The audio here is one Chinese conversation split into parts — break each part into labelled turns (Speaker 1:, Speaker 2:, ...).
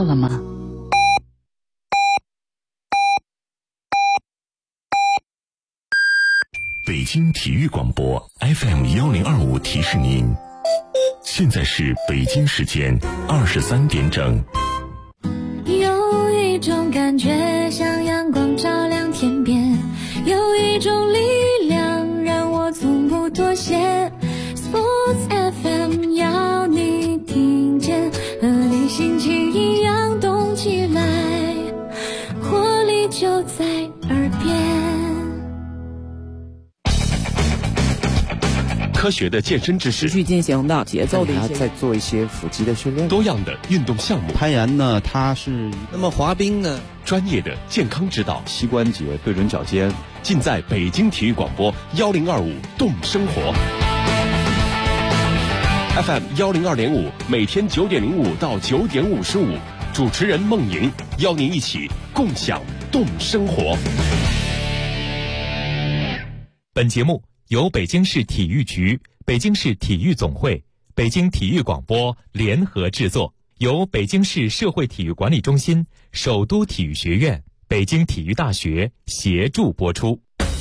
Speaker 1: 了吗？
Speaker 2: 北京体育广播 FM1025提示您，现在是北京时间23点整。
Speaker 3: 有一种感觉像阳光照亮天边，有一种力量让我从不妥协。 Sports FM 要你听见，和你心情一样动起来，活力就在耳边。
Speaker 2: 科学的健身知识，
Speaker 4: 持续进行的节奏的一些，
Speaker 5: 再做一些腹肌的训练，
Speaker 2: 多样的运动项目，
Speaker 5: 攀岩呢，它是
Speaker 6: 那么滑冰呢，
Speaker 2: 专业的健康指导，
Speaker 5: 膝关节对准脚尖，
Speaker 2: 尽在北京体育广播1025动生活 FM 102.5，每天9点05到9点55，主持人孟莹邀您一起共享动生活。
Speaker 7: 本节目由北京市体育局、北京市体育总会、北京体育广播联合制作，由北京市社会体育管理中心、首都体育学院、北京体育大学协助播出。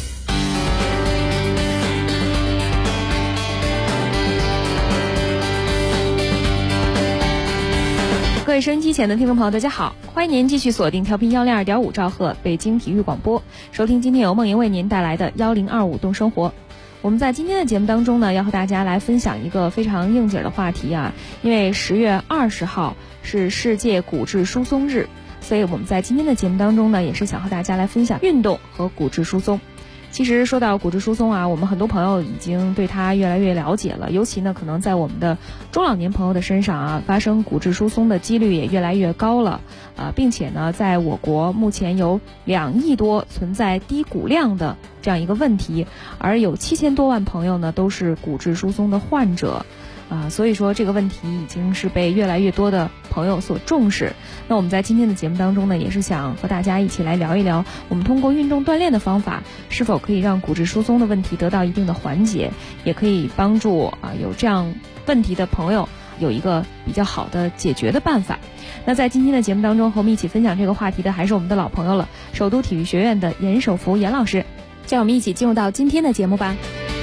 Speaker 8: 各位收音机前的听众朋友，大家好，欢迎您继续锁定调频102.5兆赫北京体育广播，收听今天由孟莹为您带来的1025动生活。我们在今天的节目当中呢，要和大家来分享一个非常应景的话题啊，因为10月20号是世界骨质疏松日，所以我们在今天的节目当中呢，也是想和大家来分享运动和骨质疏松。其实说到骨质疏松啊，我们很多朋友已经对它越来越了解了，尤其呢可能在我们的中老年朋友的身上啊，发生骨质疏松的几率也越来越高了并且呢在我国目前有2亿多存在低骨量的这样一个问题，而有7000多万朋友呢都是骨质疏松的患者所以说这个问题已经是被越来越多的朋友所重视。那我们在今天的节目当中呢，也是想和大家一起来聊一聊，我们通过运动锻炼的方法，是否可以让骨质疏松的问题得到一定的缓解，也可以帮助有这样问题的朋友有一个比较好的解决的办法。那在今天的节目当中，和我们一起分享这个话题的还是我们的老朋友了，首都体育学院的严守福严老师，让我们一起进入到今天的节目吧。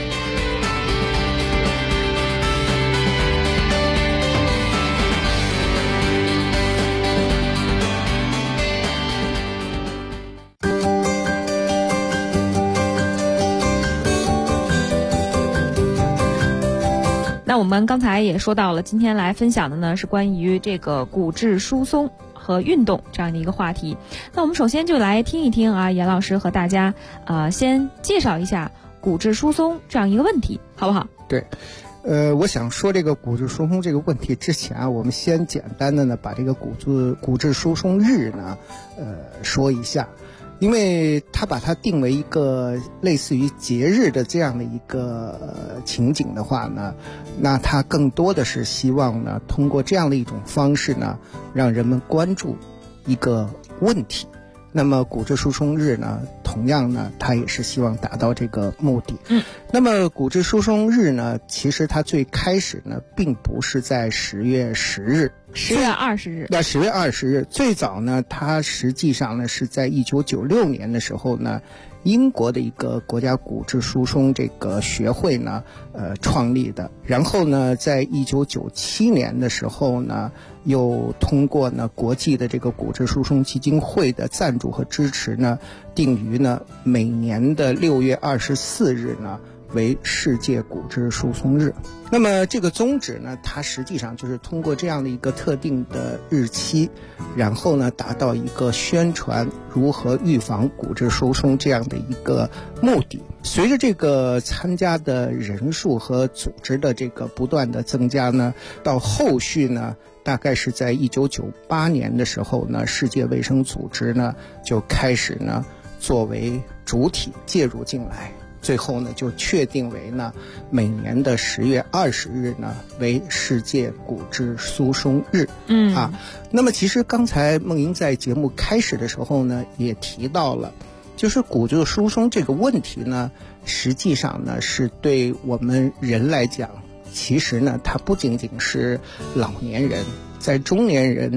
Speaker 8: 那我们刚才也说到了，今天来分享的呢是关于这个骨质疏松和运动这样的一个话题。那我们首先就来听一听严老师和大家先介绍一下骨质疏松这样一个问题，好不好？
Speaker 6: 对，我想说这个骨质疏松这个问题之前我们先简单的呢把这个骨质疏松日呢说一下。因为他把它定为一个类似于节日的这样的一个情景的话呢，那他更多的是希望呢通过这样的一种方式呢，让人们关注一个问题。那么骨质疏松日呢，同样呢他也是希望达到这个目的。那么骨质疏松日呢，其实它最开始呢并不是在10月10日
Speaker 8: ，10月20日。
Speaker 6: 那10月20日最早呢，它实际上呢是在1996年的时候呢，英国的一个国家骨质疏松这个学会呢创立的。然后呢在1997年的时候呢，又通过呢国际的这个骨质疏松基金会的赞助和支持呢，定于呢每年的6月24日呢为世界骨质疏松日。那么这个宗旨呢，它实际上就是通过这样的一个特定的日期，然后呢达到一个宣传如何预防骨质疏松这样的一个目的。随着这个参加的人数和组织的这个不断的增加呢，到后续呢大概是在1998年的时候呢，世界卫生组织呢就开始呢作为主体介入进来，最后呢就确定为呢每年的10月20日呢为世界骨质疏松日。那么其实刚才孟莹在节目开始的时候呢也提到了，就是骨质疏松这个问题呢，实际上呢是对我们人来讲，其实呢它不仅仅是老年人，在中年人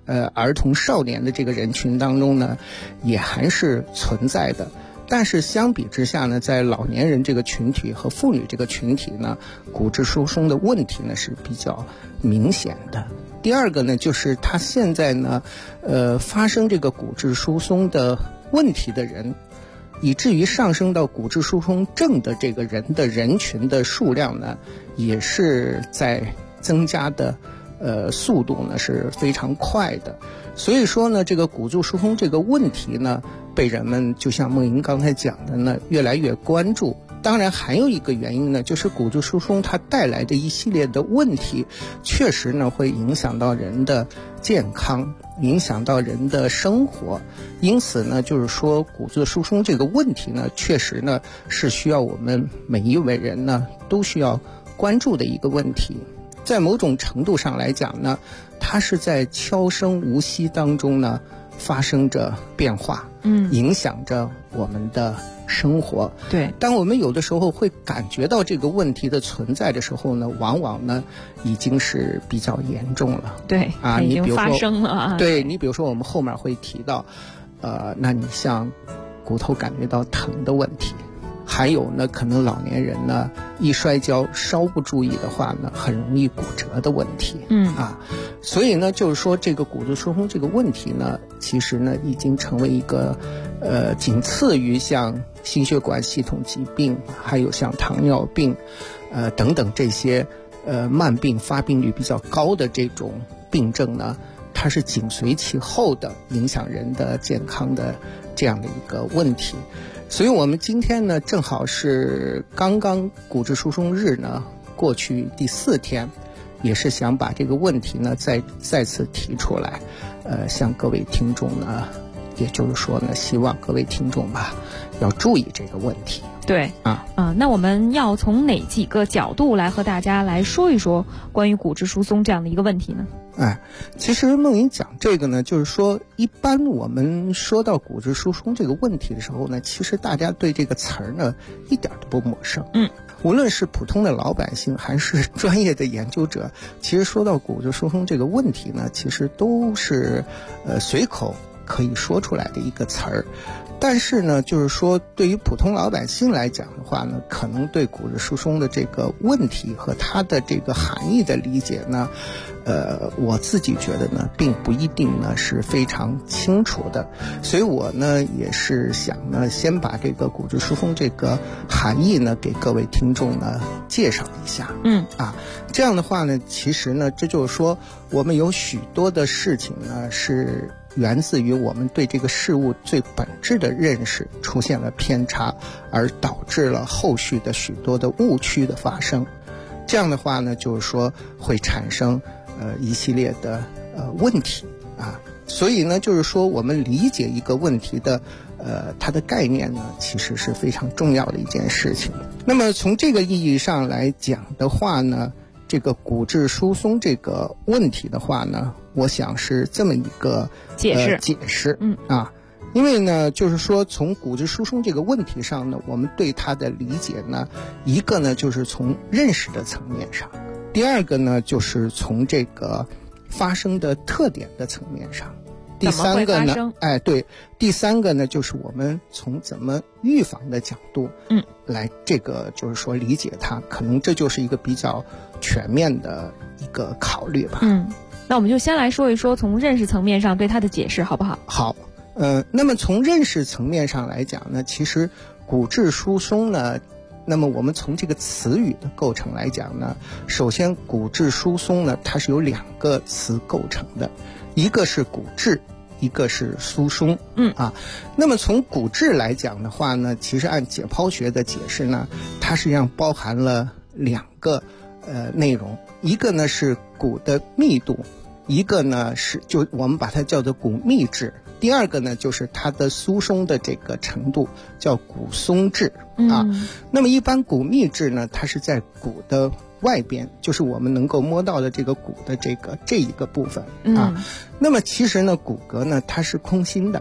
Speaker 6: 儿童少年的这个人群当中呢，也还是存在的。但是相比之下呢，在老年人这个群体和妇女这个群体呢，骨质疏松的问题呢是比较明显的。第二个呢，就是他现在呢，发生这个骨质疏松的问题的人，以至于上升到骨质疏松症的这个人群的数量呢，也是在增加的，速度呢是非常快的。所以说呢，这个骨质疏松这个问题呢，被人们就像梦莹刚才讲的呢，越来越关注。当然还有一个原因呢，就是骨质疏松它带来的一系列的问题，确实呢会影响到人的健康，影响到人的生活。因此呢，就是说骨质疏松这个问题呢，确实呢是需要我们每一位人呢都需要关注的一个问题。在某种程度上来讲呢，它是在悄声无息当中呢发生着变化，影响着我们的生活。
Speaker 8: 对，
Speaker 6: 当我们有的时候会感觉到这个问题的存在的时候呢，往往呢已经是比较严重了。
Speaker 8: 对
Speaker 6: 啊，
Speaker 8: 已经发生了啊。
Speaker 6: 对，你比如说我们后面会提到，那你像骨头感觉到疼的问题，还有呢，可能老年人呢一摔跤稍不注意的话呢，很容易骨折的问题。所以呢，就是说这个骨质疏松这个问题呢，其实呢已经成为一个仅次于像心血管系统疾病，还有像糖尿病，等等这些慢病发病率比较高的这种病症呢，它是紧随其后的影响人的健康的这样的一个问题。所以我们今天呢，正好是刚刚骨质疏松日呢过去第4天，也是想把这个问题呢再次提出来，向各位听众呢，也就是说呢，希望各位听众吧要注意这个问题。
Speaker 8: 对那我们要从哪几个角度来和大家来说一说关于骨质疏松这样的一个问题呢？
Speaker 6: 其实梦莹讲这个呢，就是说一般我们说到骨质疏松这个问题的时候呢，其实大家对这个词儿呢一点都不陌生。无论是普通的老百姓还是专业的研究者，其实说到骨质疏松这个问题呢，其实都是随口可以说出来的一个词儿。但是呢，就是说对于普通老百姓来讲的话呢，可能对骨质疏松的这个问题和它的这个含义的理解呢，我自己觉得呢，并不一定呢是非常清楚的。所以我呢也是想呢，先把这个骨质疏松这个含义呢，给各位听众呢介绍一下。这样的话呢，其实呢，这就是说我们有许多的事情呢是源自于我们对这个事物最本质的认识出现了偏差，而导致了后续的许多的误区的发生。这样的话呢，就是说会产生一系列的问题所以呢，就是说我们理解一个问题的它的概念呢，其实是非常重要的一件事情。那么从这个意义上来讲的话呢，这个骨质疏松这个问题的话呢，我想是这么一个解释因为呢，就是说从骨质疏松这个问题上呢，我们对它的理解呢，一个呢就是从认识的层面上，第二个呢就是从这个发生的特点的层面上，第三个呢，第三个呢就是我们从怎么预防的角度来这个就是说理解它，可能这就是一个比较全面的一个考虑吧。
Speaker 8: 那我们就先来说一说从认识层面上对它的解释好不好？
Speaker 6: 好，那么从认识层面上来讲呢，其实骨质疏松呢，那么我们从这个词语的构成来讲呢，首先骨质疏松呢，它是由2个词构成的，一个是骨质，一个是疏松。那么从骨质来讲的话呢，其实按解剖学的解释呢，它实际上包含了2个内容，一个呢是骨的密度，一个呢是就我们把它叫做骨密质，第二个呢就是它的疏松的这个程度，叫骨松质那么一般骨密质呢，它是在骨的外边，就是我们能够摸到的这个骨的这一个部分那么其实呢，骨骼呢它是空心的，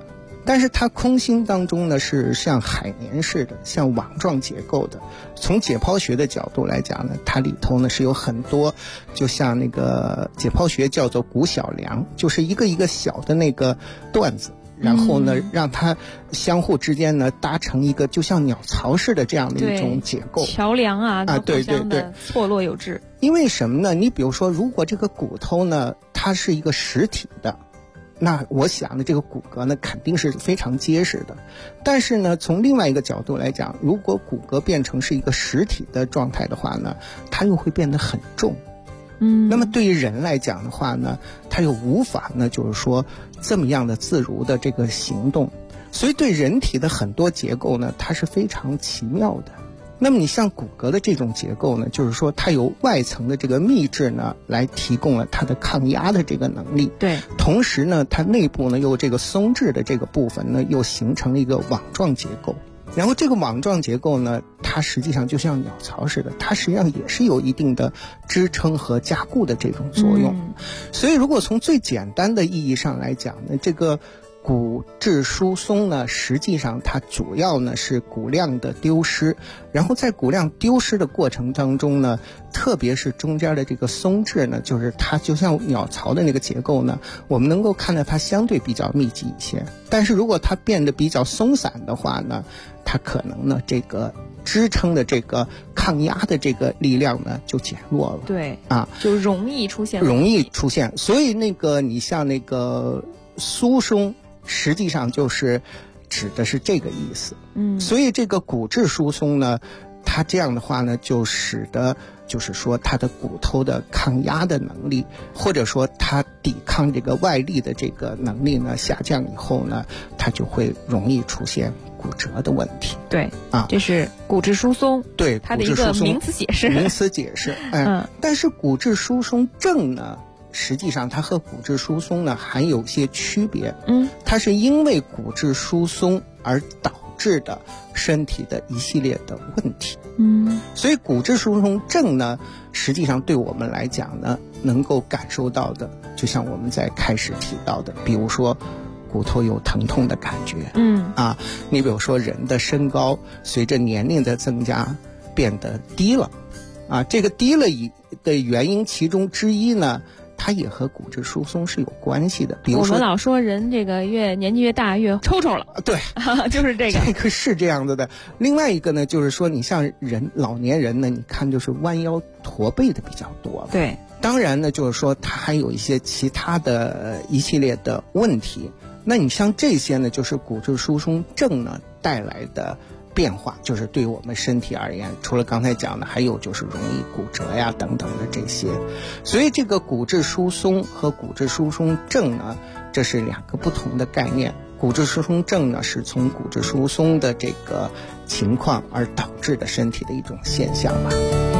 Speaker 6: 但是它空心当中呢是像海绵似的，像网状结构的。从解剖学的角度来讲呢，它里头呢是有很多，就像那个解剖学叫做骨小梁，就是一个一个小的那个段子，然后呢让它相互之间呢搭成一个就像鸟巢似的这样的一种结构，
Speaker 8: 桥梁啊，
Speaker 6: 对对对，
Speaker 8: 错落有致。
Speaker 6: 因为什么呢？你比如说，如果这个骨头呢它是一个实体的，那我想呢这个骨骼呢肯定是非常结实的。但是呢从另外一个角度来讲，如果骨骼变成是一个实体的状态的话呢，它又会变得很重。那么对于人来讲的话呢，他又无法呢就是说这么样的自如的这个行动，所以对人体的很多结构呢它是非常奇妙的。那么你像骨骼的这种结构呢，就是说它有外层的这个密质呢来提供了它的抗压的这个能力，
Speaker 8: 对，
Speaker 6: 同时呢它内部呢又这个松质的这个部分呢又形成了一个网状结构。然后这个网状结构呢，它实际上就像鸟巢似的，它实际上也是有一定的支撑和加固的这种作用。所以如果从最简单的意义上来讲呢，这个骨质疏松呢，实际上它主要呢是骨量的丢失，然后在骨量丢失的过程当中呢，特别是中间的这个松质呢，就是它就像鸟巢的那个结构呢，我们能够看到它相对比较密集一些。但是如果它变得比较松散的话呢，它可能呢这个支撑的这个抗压的这个力量呢就减弱了。
Speaker 8: 对啊，就容易出现。所以那个你像那个疏松，实际上就是指的是这个意思。所以这个骨质疏松呢，它这样的话呢，就使得就是说它的骨头的抗压的能力，或者说它抵抗这个外力的这个能力呢下降以后呢，它就会容易出现骨折的问题。 对啊，这是骨质疏松，
Speaker 6: 对，
Speaker 8: 它的一个名词解释。但是骨质疏松症呢，实际上它和骨质疏松呢还有些区别。它是因为骨质疏松而导致的身体的一系列的问题。所以骨质疏松症呢，实际上对我们来讲呢，能够感受到的，就像我们在开始提到的，比如说骨头有疼痛的感觉。你比如说人的身高随着年龄的增加变得低了。这个低了的原因其中之一呢，它也和骨质疏松是有关系的。比如说我们老说人这个年纪越大越抽抽了。
Speaker 6: 对
Speaker 8: 就是这个。
Speaker 6: 这个是这样子的。另外一个呢，就是说你像老年人呢，你看就是弯腰驼背的比较多了。
Speaker 8: 对，
Speaker 6: 当然呢，就是说它还有一些其他的一系列的问题。那你像这些呢，就是骨质疏松症呢带来的变化，就是对于我们身体而言，除了刚才讲的，还有就是容易骨折呀等等的这些。所以这个骨质疏松和骨质疏松症呢，这是两个不同的概念。骨质疏松症呢，是从骨质疏松的这个情况而导致的身体的一种现象吧。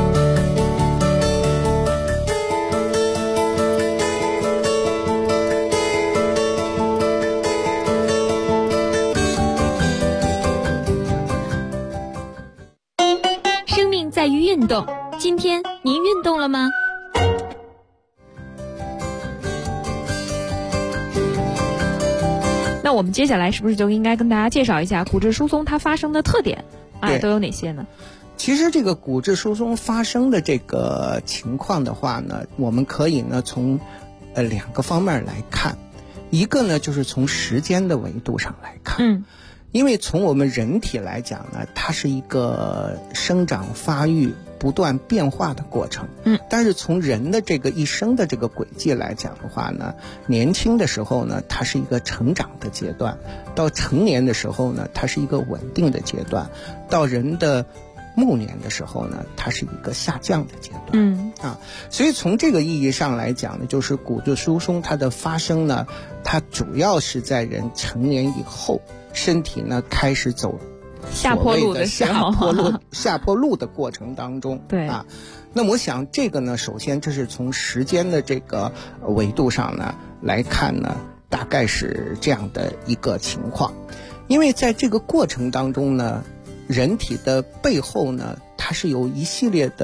Speaker 3: 在于运动，今天您运动了吗？
Speaker 8: 那我们接下来是不是就应该跟大家介绍一下骨质疏松它发生的特点都有哪些呢？
Speaker 6: 其实这个骨质疏松发生的这个情况的话呢，我们可以呢从两个方面来看。一个呢就是从时间的维度上来看。因为从我们人体来讲呢，它是一个生长发育不断变化的过程。但是从人的这个一生的这个轨迹来讲的话呢，年轻的时候呢，它是一个成长的阶段；到成年的时候呢，它是一个稳定的阶段；到人的暮年的时候呢，它是一个下降的阶段。所以从这个意义上来讲呢，就是骨质疏松它的发生呢，它主要是在人成年以后，身体呢开始走
Speaker 8: 下坡路的时候，
Speaker 6: 下坡路的过程当中。那么我想这个呢，首先这是从时间的这个维度上呢来看呢，大概是这样的一个情况。因为在这个过程当中呢，人体的背后呢，它是有一系列的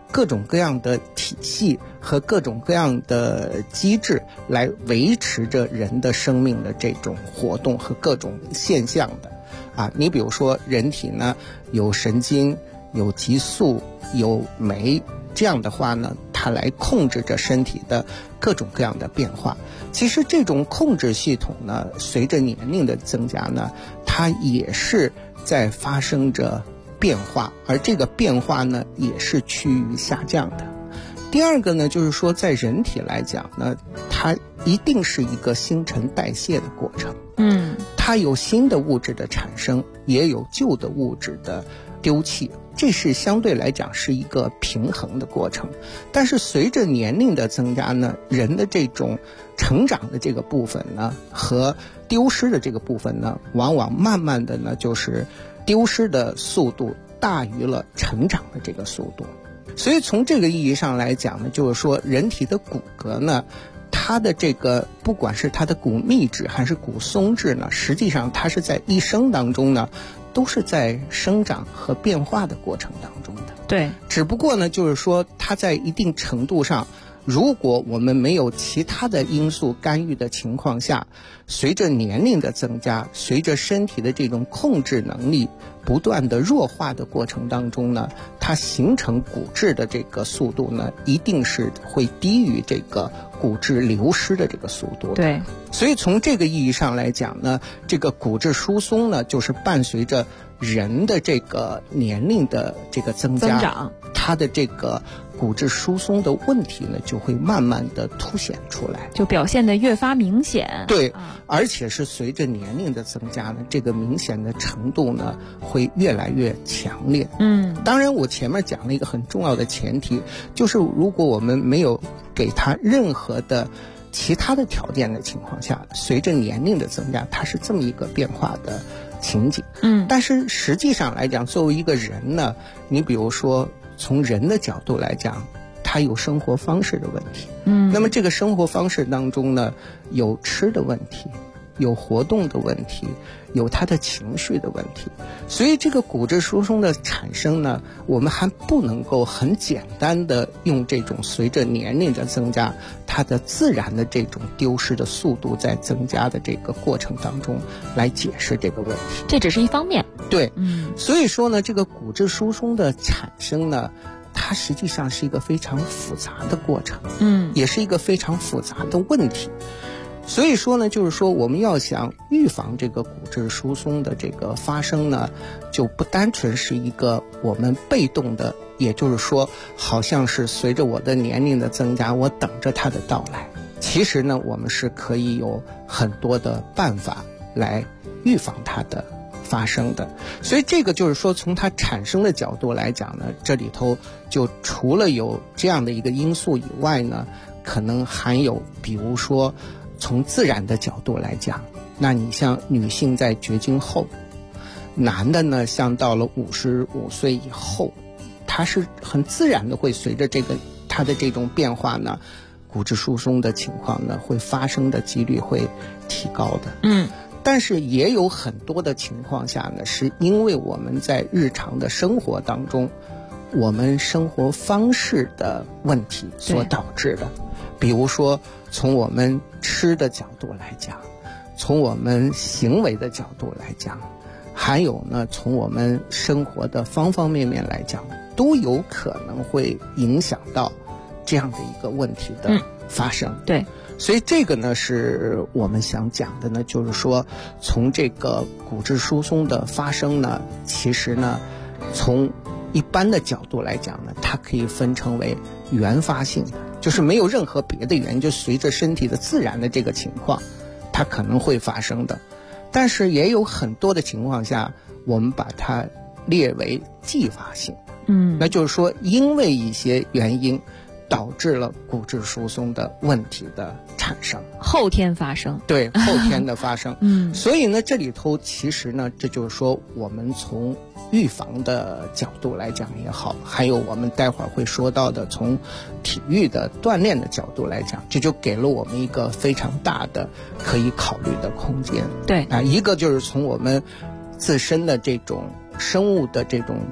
Speaker 6: 各种各样的体系和各种各样的机制来维持着人的生命的这种活动和各种现象的啊。你比如说人体呢有神经、有激素、有酶，这样的话呢它来控制着身体的各种各样的变化。其实这种控制系统呢随着年龄的增加呢，它也是在发生着变化，而这个变化呢也是趋于下降的。第二个呢就是说在人体来讲呢，它一定是一个新陈代谢的过程，它有新的物质的产生，也有旧的物质的丢弃，这是相对来讲是一个平衡的过程。但是随着年龄的增加呢，人的这种成长的这个部分呢和丢失的这个部分呢，往往慢慢的呢就是丢失的速度大于了成长的这个速度。所以从这个意义上来讲呢，就是说人体的骨骼呢，它的这个不管是它的骨密质还是骨松质呢，实际上它是在一生当中呢都是在生长和变化的过程当中的。
Speaker 8: 对，
Speaker 6: 只不过呢就是说它在一定程度上，如果我们没有其他的因素干预的情况下，随着年龄的增加，随着身体的这种控制能力不断的弱化的过程当中呢，它形成骨质的这个速度呢，一定是会低于这个骨质流失的这个速度。
Speaker 8: 对，
Speaker 6: 所以从这个意义上来讲呢，这个骨质疏松呢，就是伴随着人的这个年龄的这个增长，它的这个骨质疏松的问题呢，就会慢慢的凸显出来，
Speaker 8: 就表现得越发明显。
Speaker 6: 对，而且是随着年龄的增加呢，这个明显的程度呢，会越来越强烈。当然我前面讲了一个很重要的前提，就是如果我们没有给他任何的其他的条件的情况下，随着年龄的增加，它是这么一个变化的情景。但是实际上来讲，作为一个人呢，你比如说从人的角度来讲，他有生活方式的问题。那么这个生活方式当中呢，有吃的问题，有活动的问题，有他的情绪的问题。所以这个骨质疏松的产生呢，我们还不能够很简单的用这种随着年龄的增加，它的自然的这种丢失的速度在增加的这个过程当中来解释这个问题。
Speaker 8: 这只是一方面。
Speaker 6: 对，所以说呢，这个骨质疏松的产生呢，它实际上是一个非常复杂的过程，也是一个非常复杂的问题。所以说呢，就是说我们要想预防这个骨质疏松的这个发生呢，就不单纯是一个我们被动的，也就是说好像是随着我的年龄的增加，我等着它的到来。其实呢，我们是可以有很多的办法来预防它的发生的。所以这个就是说从它产生的角度来讲呢，这里头就除了有这样的一个因素以外呢，可能还有比如说从自然的角度来讲，那你像女性在绝经后，男的呢像到了55岁以后，他是很自然的会随着这个他的这种变化呢，骨质疏松的情况呢会发生的几率会提高的。但是也有很多的情况下呢，是因为我们在日常的生活当中，我们生活方式的问题所导致的。比如说从我们吃的角度来讲，从我们行为的角度来讲，还有呢从我们生活的方方面面来讲，都有可能会影响到这样的一个问题的发生。
Speaker 8: 对，
Speaker 6: 所以这个呢是我们想讲的呢，就是说从这个骨质疏松的发生呢，其实呢从一般的角度来讲呢，它可以分成为原发性的，就是没有任何别的原因，就随着身体的自然的这个情况它可能会发生的。但是也有很多的情况下，我们把它列为继发性。那就是说因为一些原因导致了骨质疏松的问题的产生，
Speaker 8: 后天发生。
Speaker 6: 对，后天的发生。所以呢这里头其实呢，这就是说我们从预防的角度来讲也好，还有我们待会儿会说到的从体育的锻炼的角度来讲，这就给了我们一个非常大的可以考虑的空间。
Speaker 8: 对，
Speaker 6: 一个就是从我们自身的这种生物的这种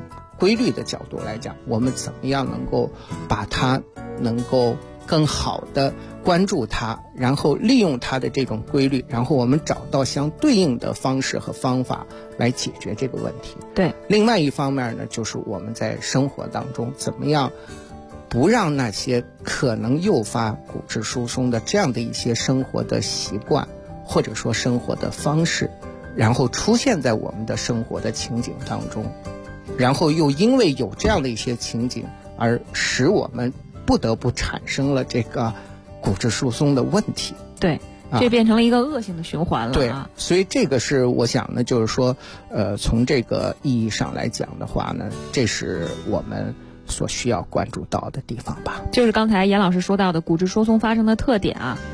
Speaker 6: 规律的角度来讲，我们怎么样能够把它能够更好的关注它，然后利用它的这种规律，然后我们找到相对应的方式和方法来解决这个问题。
Speaker 8: 对，
Speaker 6: 另外一方面呢，就是我们在生活当中怎么样不让那些可能诱发骨质疏松的这样的一些生活的习惯，或者说生活的方式，然后出现在我们的生活的情景当中，然后又因为有这样的一些情景而使我们不得不产生了这个骨质疏松的问题。
Speaker 8: 对，这变成了一个恶性的循环了。
Speaker 6: 对，所以这个是我想呢，就是说从这个意义上来讲的话呢，这是我们所需要关注到的地方吧。
Speaker 8: 就是刚才严老师说到的骨质疏松发生的特点啊。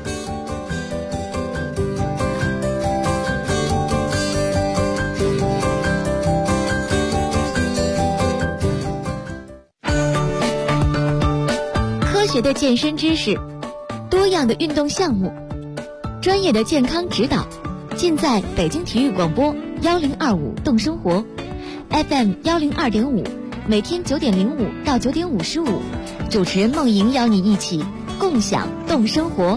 Speaker 1: 科学的健身知识，多样的运动项目，专业的健康指导，尽在北京体育广播1025动生活 FM 102.5，每天9点05到9点55，主持人梦莹邀你一起共享动生活。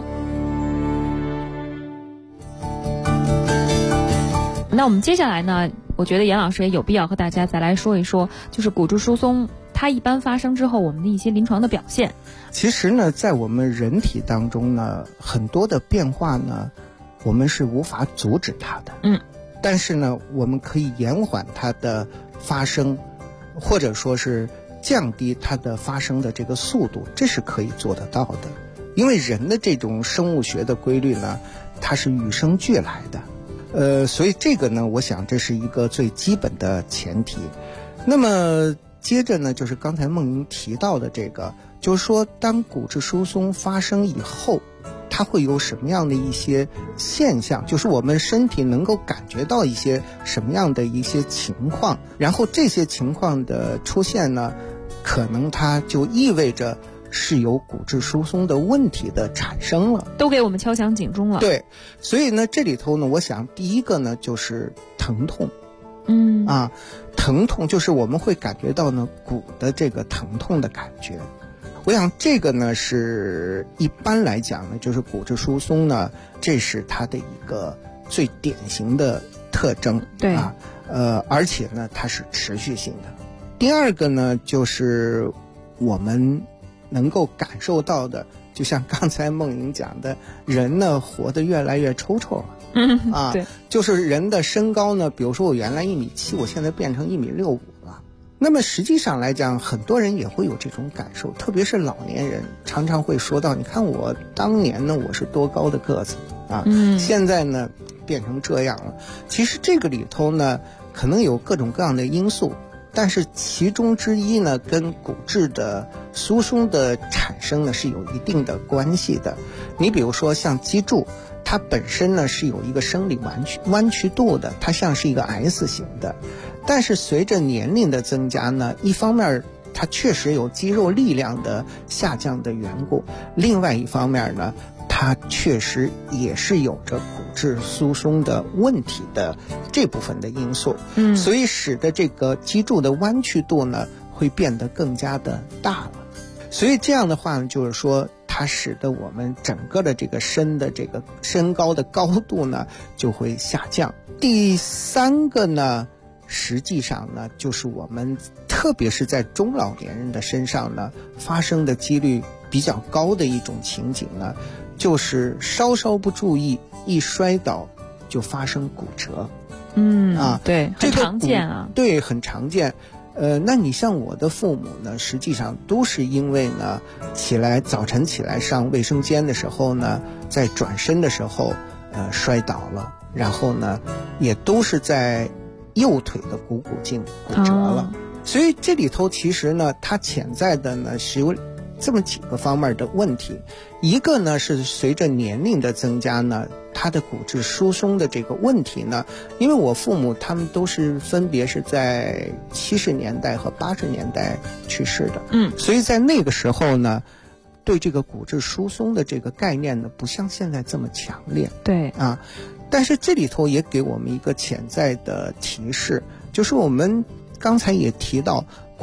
Speaker 8: 那我们接下来呢，我觉得严老师也有必要和大家再来说一说，就是骨质疏松它一般发生之后我们的一些临床的表现。
Speaker 6: 其实呢，在我们人体当中呢，很多的变化呢，我们是无法阻止它的。但是呢，我们可以延缓它的发生，或者说是降低它的发生的这个速度，这是可以做得到的。因为人的这种生物学的规律呢，它是与生俱来的。所以这个呢，我想这是一个最基本的前提。那么接着呢，就是刚才梦莹提到的这个，就是说当骨质疏松发生以后，它会有什么样的一些现象，就是我们身体能够感觉到一些什么样的一些情况，然后这些情况的出现呢，可能它就意味着是有骨质疏松的问题的产生了，
Speaker 8: 都给我们敲响警钟了。
Speaker 6: 对，所以呢，这里头呢，我想第一个呢就是疼痛。疼痛就是我们会感觉到呢骨的这个疼痛的感觉。我想这个呢是一般来讲呢，就是骨质疏松呢，这是它的一个最典型的特征。
Speaker 8: 对
Speaker 6: 而且呢它是持续性的。第二个呢，就是我们能够感受到的，就像刚才梦莹讲的，人呢活得越来越抽抽了。
Speaker 8: 对，
Speaker 6: 就是人的身高呢，比如说我原来1.7米，我现在变成1.65米了。那么实际上来讲，很多人也会有这种感受，特别是老年人常常会说到，你看我当年呢我是多高的个子现在呢变成这样了。其实这个里头呢可能有各种各样的因素，但是其中之一呢跟骨质的疏松的产生呢是有一定的关系的。你比如说像脊柱，它本身呢是有一个生理弯曲度的，它像是一个 S 型的。但是随着年龄的增加呢，一方面它确实有肌肉力量的下降的缘故，另外一方面呢，它确实也是有着骨质疏松的问题的这部分的因素。所以使得这个脊柱的弯曲度呢会变得更加的大了。所以这样的话呢，就是说它使得我们整个的这个身高的高度呢就会下降。第三个呢，实际上呢，就是我们特别是在中老年人的身上呢发生的几率比较高的一种情景呢，就是稍稍不注意，一摔倒就发生骨折。
Speaker 8: 对，很常见啊。
Speaker 6: 对，很常见。那你像我的父母呢，实际上都是因为呢早晨起来上卫生间的时候呢，在转身的时候摔倒了，然后呢也都是在右腿的股骨颈骨折了。所以这里头其实呢它潜在的呢是有这么几个方面的问题。一个呢是随着年龄的增加呢，它的骨质疏松的这个问题呢，因为我父母他们都是分别是在70年代和80年代去世的，所以在那个时候呢，对这个骨质疏松的这个概念呢，不像现在这么强烈。
Speaker 8: 对
Speaker 6: 但是这里头也给我们一个潜在的提示，就是我们刚才也提到，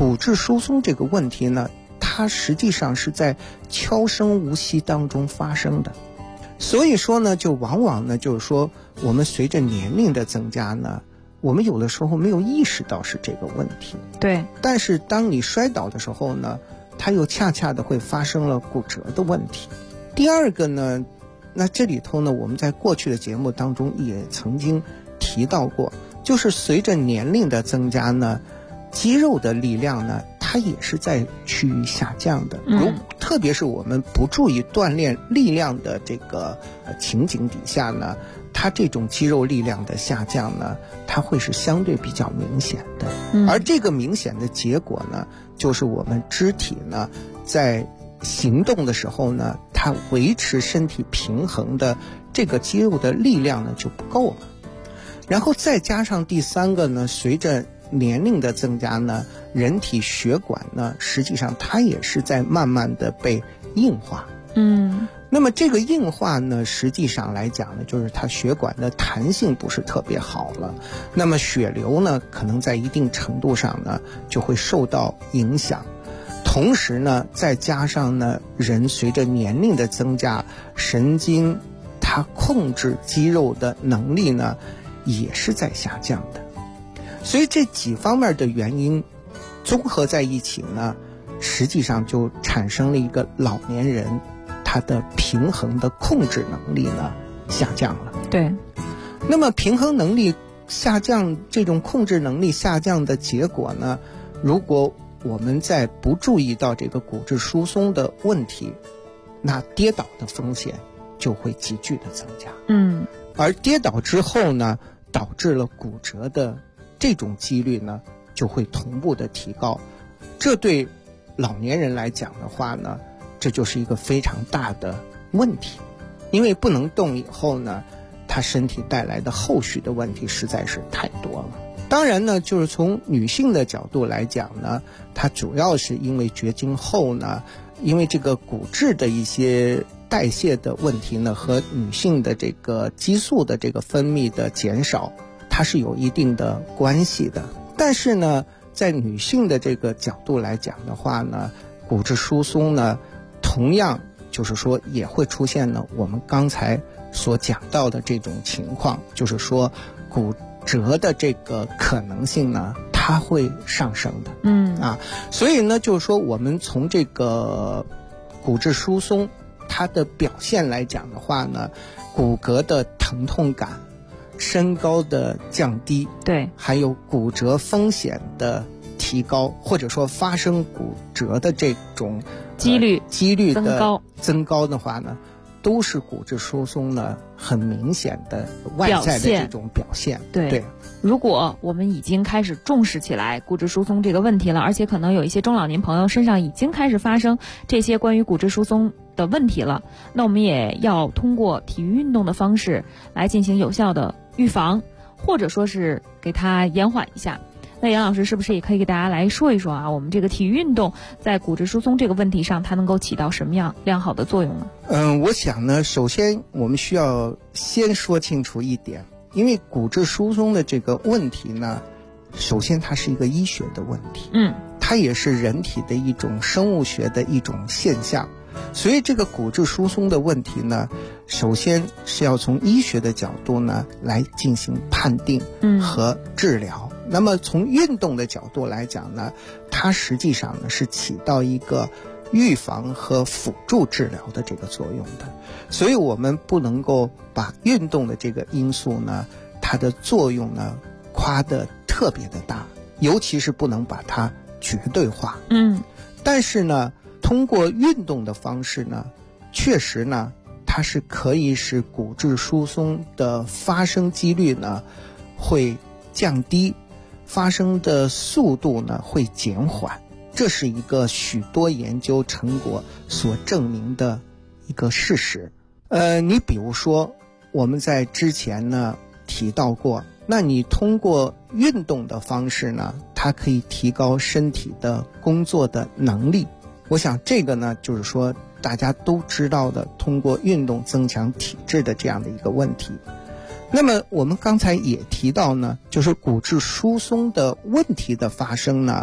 Speaker 6: 骨质疏松这个问题呢，它实际上是在悄声无息当中发生的。所以说呢，就往往呢，就是说我们随着年龄的增加呢，我们有的时候没有意识到是这个问题。
Speaker 8: 对。
Speaker 6: 但是当你摔倒的时候呢，它又恰恰的会发生了骨折的问题。第二个呢，那这里头呢，我们在过去的节目当中也曾经提到过，就是随着年龄的增加呢，肌肉的力量呢，它也是在趋于下降的。特别是我们不注意锻炼力量的这个情景底下呢，它这种肌肉力量的下降呢，它会是相对比较明显的。而这个明显的结果呢，就是我们肢体呢在行动的时候呢，它维持身体平衡的这个肌肉的力量呢就不够了。然后再加上第三个呢，随着年龄的增加呢，人体血管呢，实际上它也是在慢慢的被硬化。那么这个硬化呢，实际上来讲呢，就是它血管的弹性不是特别好了，那么血流呢，可能在一定程度上呢，就会受到影响。同时呢，再加上呢，人随着年龄的增加，神经它控制肌肉的能力呢，也是在下降的。所以这几方面的原因综合在一起呢，实际上就产生了一个老年人他的平衡的控制能力呢下降了。
Speaker 8: 对。
Speaker 6: 那么平衡能力下降，这种控制能力下降的结果呢，如果我们在不注意到这个骨质疏松的问题，那跌倒的风险就会急剧的增加。而跌倒之后呢，导致了骨折的这种几率呢就会同步的提高。这对老年人来讲的话呢，这就是一个非常大的问题。因为不能动以后呢，他身体带来的后续的问题实在是太多了。当然呢，就是从女性的角度来讲呢，它主要是因为绝经后呢，因为这个骨质的一些代谢的问题呢，和女性的这个激素的这个分泌的减少，它是有一定的关系的。但是呢，在女性的这个角度来讲的话呢，骨质疏松呢，同样就是说也会出现呢我们刚才所讲到的这种情况，就是说骨折的这个可能性呢，它会上升的。所以呢，就是说我们从这个骨质疏松它的表现来讲的话呢，骨骼的疼痛感、身高的降低，
Speaker 8: 对，
Speaker 6: 还有骨折风险的提高，或者说发生骨折的这种几率的增高的话呢，都是骨质疏松呢很明显的外在的这种表现。对，
Speaker 8: 如果我们已经开始重视起来骨质疏松这个问题了，而且可能有一些中老年朋友身上已经开始发生这些关于骨质疏松的问题了，那我们也要通过体育运动的方式来进行有效的预防，或者说是给它延缓一下。那杨老师是不是也可以给大家来说一说啊，我们这个体育运动在骨质疏松这个问题上，它能够起到什么样良好的作用呢？
Speaker 6: 我想呢，首先我们需要先说清楚一点，因为骨质疏松的这个问题呢，首先它是一个医学的问题，它也是人体的一种生物学的一种现象。所以这个骨质疏松的问题呢，首先是要从医学的角度呢来进行判定和治疗。那么从运动的角度来讲呢，它实际上呢是起到一个预防和辅助治疗的这个作用的。所以我们不能够把运动的这个因素呢，它的作用呢夸得特别的大，尤其是不能把它绝对化。但是呢，通过运动的方式呢，确实呢，它是可以使骨质疏松的发生几率呢会降低，发生的速度呢会减缓，这是一个许多研究成果所证明的一个事实。你比如说我们在之前呢提到过，那你通过运动的方式呢，它可以提高身体的工作的能力。我想这个呢，就是说大家都知道的，通过运动增强体质的这样的一个问题。那么我们刚才也提到呢，就是骨质疏松的问题的发生呢，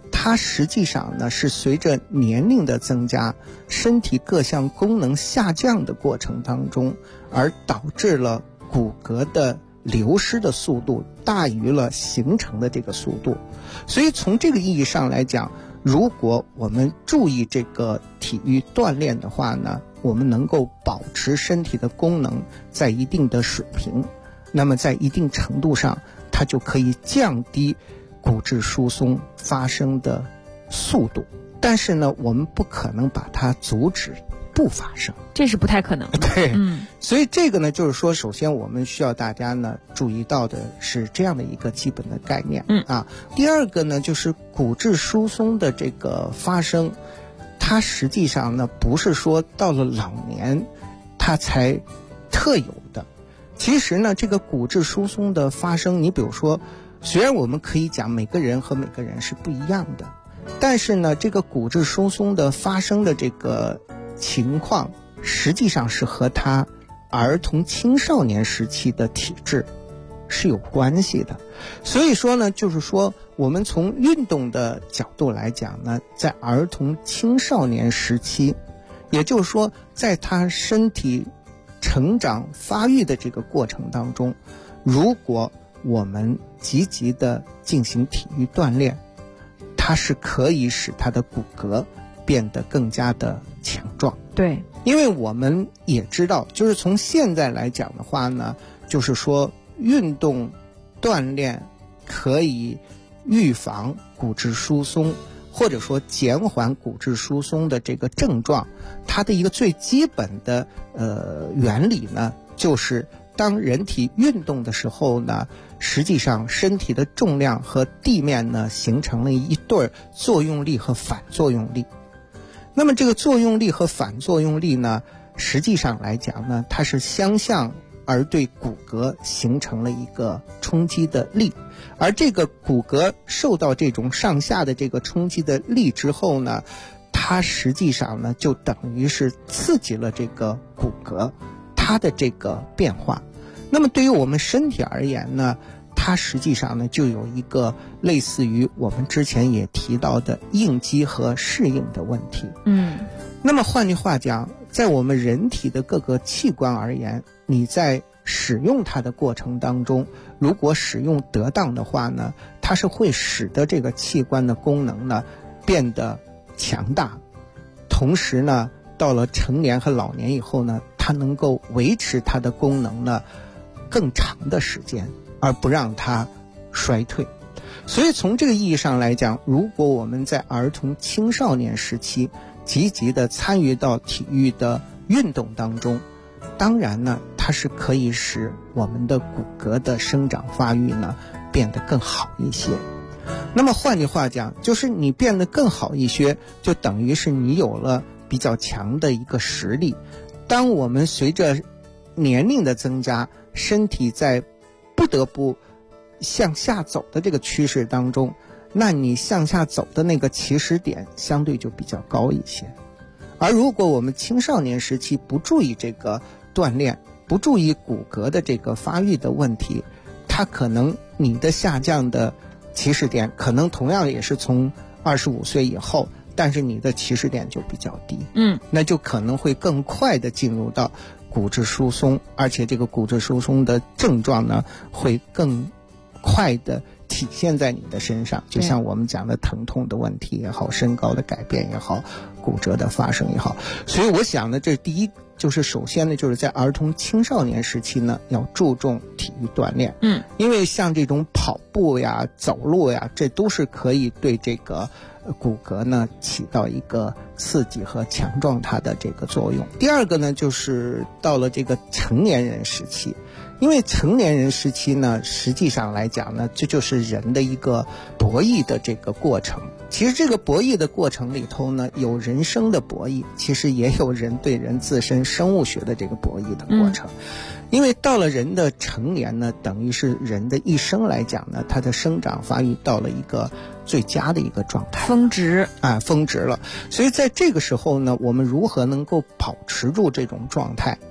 Speaker 6: 它实际上呢是随着年龄的增加，身体各项功能下降的过程当中，而导致了骨骼的流失的速度大于了形成的这个速度。所以从这个意义上来讲，如果我们注意这个体育锻炼的话呢，我们能够保持身体的功能在一定的水平，那么在一定程度上它就可以降低骨质疏松发生的速度。但是呢，我们不可能把它阻止不发生，
Speaker 8: 这是不太可能的。
Speaker 6: 对，所以这个呢，就是说，首先我们需要大家呢注意到的是这样的一个基本的概念。第二个呢，就是骨质疏松的这个发生，它实际上呢不是说到了老年它才特有的。其实呢，这个骨质疏松的发生，你比如说，虽然我们可以讲每个人和每个人是不一样的，但是呢，这个骨质疏松的发生的这个情况实际上是和他儿童青少年时期的体质是有关系的。所以说呢，就是说我们从运动的角度来讲呢，在儿童青少年时期，也就是说在他身体成长发育的这个过程当中，如果我们积极的进行体育锻炼，它是可以使他的骨骼变得更加的强壮。
Speaker 8: 对，
Speaker 6: 因为我们也知道，就是从现在来讲的话呢，就是说运动锻炼可以预防骨质疏松，或者说减缓骨质疏松的这个症状。它的一个最基本的原理呢，就是当人体运动的时候呢，实际上身体的重量和地面呢形成了一对作用力和反作用力。那么这个作用力和反作用力呢，实际上来讲呢，它是相向而对骨骼形成了一个冲击的力，而这个骨骼受到这种上下的这个冲击的力之后呢，它实际上呢就等于是刺激了这个骨骼它的这个变化。那么对于我们身体而言呢，它实际上呢就有一个类似于我们之前也提到的应激和适应的问题。那么换句话讲，在我们人体的各个器官而言，你在使用它的过程当中，如果使用得当的话呢，它是会使得这个器官的功能呢变得强大，同时呢到了成年和老年以后呢，它能够维持它的功能呢更长的时间，而不让它衰退。所以从这个意义上来讲，如果我们在儿童青少年时期积极的参与到体育的运动当中，当然呢它是可以使我们的骨骼的生长发育呢变得更好一些。那么换句话讲，就是你变得更好一些，就等于是你有了比较强的一个实力。当我们随着年龄的增加，身体在不得不向下走的这个趋势当中，那你向下走的那个起始点相对就比较高一些。而如果我们青少年时期不注意这个锻炼，不注意骨骼的这个发育的问题，它可能你的下降的起始点可能同样也是从25岁以后，但是你的起始点就比较低，那就可能会更快的进入到骨质疏松，而且这个骨质疏松的症状呢会更快的体现在你的身上，就像我们讲的疼痛的问题也好，身高的改变也好，骨折的发生也好。所以我想呢，这第一就是首先呢，就是在儿童青少年时期呢要注重体育锻炼，因为像这种跑步呀、走路呀，这都是可以对这个骨骼呢起到一个刺激和强壮它的这个作用。第二个呢，就是到了这个成年人时期，因为成年人时期呢，实际上来讲呢，这就是人的一个博弈的这个过程。其实这个博弈的过程里头呢，有人生的博弈，其实也有人对人自身生物学的这个博弈的过程。因为到了人的成年呢，等于是人的一生来讲呢，他的生长发育到了一个最佳的一个状态，
Speaker 8: 峰值
Speaker 6: 峰值了。所以在这个时候呢，我们如何能够保持住这种状态，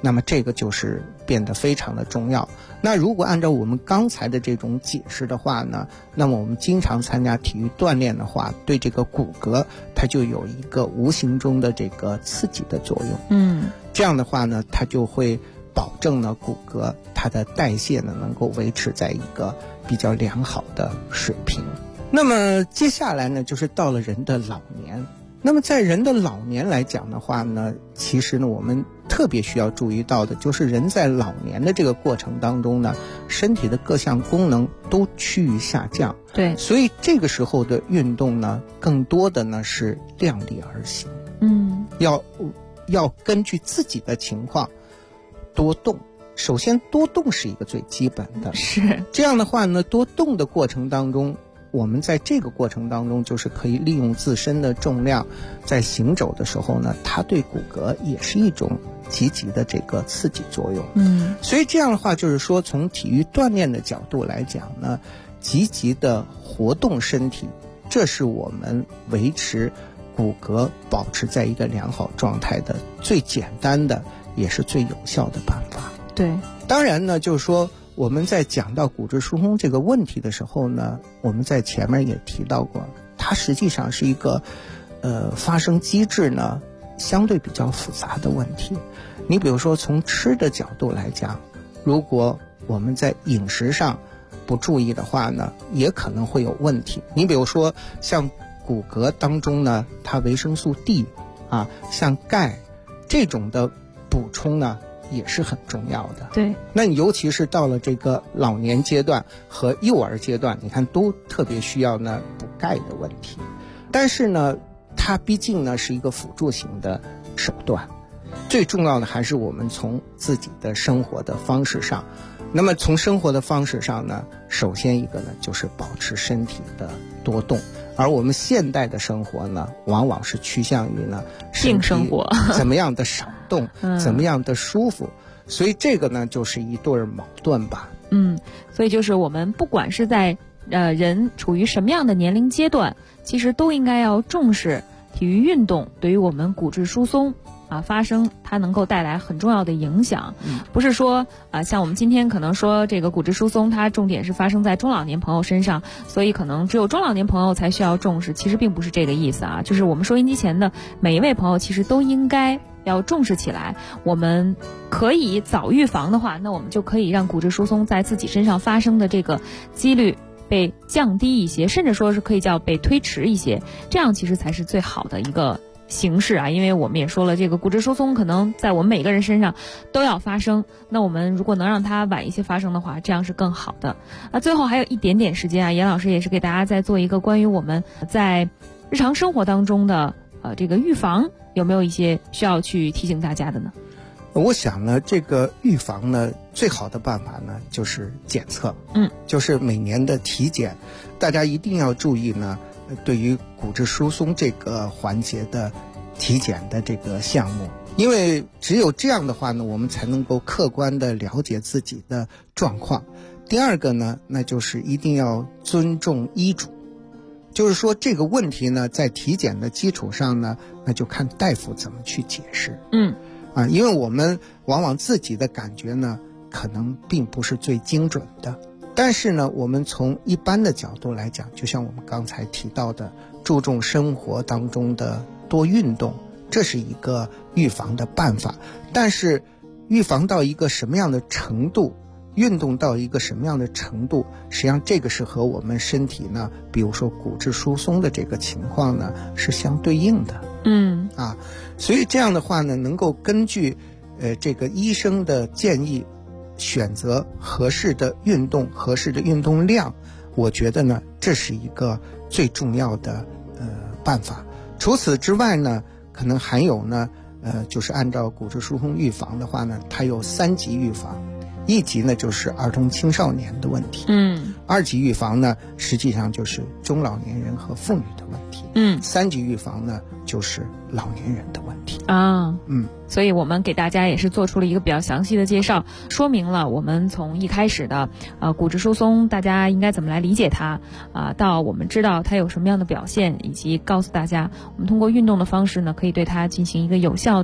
Speaker 6: 那么这个就是变得非常的重要。那如果按照我们刚才的这种解释的话呢，那么我们经常参加体育锻炼的话，对这个骨骼它就有一个无形中的这个刺激的作用。这样的话呢，它就会保证呢骨骼它的代谢呢能够维持在一个比较良好的水平。那么接下来呢，就是到了人的老年。那么在人的老年来讲的话呢，其实呢我们特别需要注意到的就是人在老年的这个过程当中呢，身体的各项功能都趋于下降。
Speaker 8: 对，
Speaker 6: 所以这个时候的运动呢，更多的呢是量力而行。要根据自己的情况多动。首先多动是一个最基本的，
Speaker 8: 是
Speaker 6: 这样的话呢，多动的过程当中，我们在这个过程当中就是可以利用自身的重量，在行走的时候呢，它对骨骼也是一种积极的这个刺激作用。所以这样的话就是说，从体育锻炼的角度来讲呢，积极的活动身体，这是我们维持骨骼保持在一个良好状态的最简单的也是最有效的办法。
Speaker 8: 对，
Speaker 6: 当然呢，就是说我们在讲到骨质疏松这个问题的时候呢，我们在前面也提到过，它实际上是一个发生机制呢相对比较复杂的问题。你比如说从吃的角度来讲，如果我们在饮食上不注意的话呢，也可能会有问题。你比如说像骨骼当中呢，它维生素 D 像钙这种的补充呢也是很重要的。
Speaker 8: 对，
Speaker 6: 那你尤其是到了这个老年阶段和幼儿阶段，你看都特别需要呢补钙的问题。但是呢，它毕竟呢是一个辅助型的手段，最重要的还是我们从自己的生活的方式上。那么从生活的方式上呢，首先一个呢就是保持身体的多动，而我们现代的生活呢，往往是趋向于呢
Speaker 8: 性生活
Speaker 6: 怎么样的少动怎么样的舒服，所以这个呢就是一对矛盾吧。
Speaker 8: 所以就是我们不管是在人处于什么样的年龄阶段，其实都应该要重视体育运动对于我们骨质疏松发生它能够带来很重要的影响。不是说像我们今天可能说这个骨质疏松它重点是发生在中老年朋友身上，所以可能只有中老年朋友才需要重视，其实并不是这个意思就是我们收音机前的每一位朋友其实都应该要重视起来。我们可以早预防的话，那我们就可以让骨质疏松在自己身上发生的这个几率被降低一些，甚至说是可以叫被推迟一些，这样其实才是最好的一个形式因为我们也说了，这个骨质疏松可能在我们每个人身上都要发生，那我们如果能让它晚一些发生的话，这样是更好的。最后还有一点点时间严老师也是给大家再做一个关于我们在日常生活当中的这个预防，有没有一些需要去提醒大家的呢？
Speaker 6: 我想呢，这个预防呢，最好的办法呢就是检测，就是每年的体检，大家一定要注意呢，对于骨质疏松这个环节的体检的这个项目，因为只有这样的话呢，我们才能够客观的了解自己的状况。第二个呢，那就是一定要尊重医嘱，就是说这个问题呢，在体检的基础上呢，那就看大夫怎么去解释。因为我们往往自己的感觉呢，可能并不是最精准的。但是呢，我们从一般的角度来讲，就像我们刚才提到的，注重生活当中的多运动，这是一个预防的办法。但是预防到一个什么样的程度，运动到一个什么样的程度，实际上这个是和我们身体呢，比如说骨质疏松的这个情况呢，是相对应的。所以这样的话呢，能够根据这个医生的建议，选择合适的运动、合适的运动量，我觉得呢，这是一个最重要的办法。除此之外呢，可能还有呢，就是按照骨质疏松预防的话呢，它有3级预防。1级呢就是儿童青少年的问题，2级预防呢实际上就是中老年人和妇女的问题，3级预防呢就是老年人的问题
Speaker 8: 所以我们给大家也是做出了一个比较详细的介绍，说明了我们从一开始的骨质疏松大家应该怎么来理解它到我们知道它有什么样的表现，以及告诉大家我们通过运动的方式呢，可以对它进行一个有效的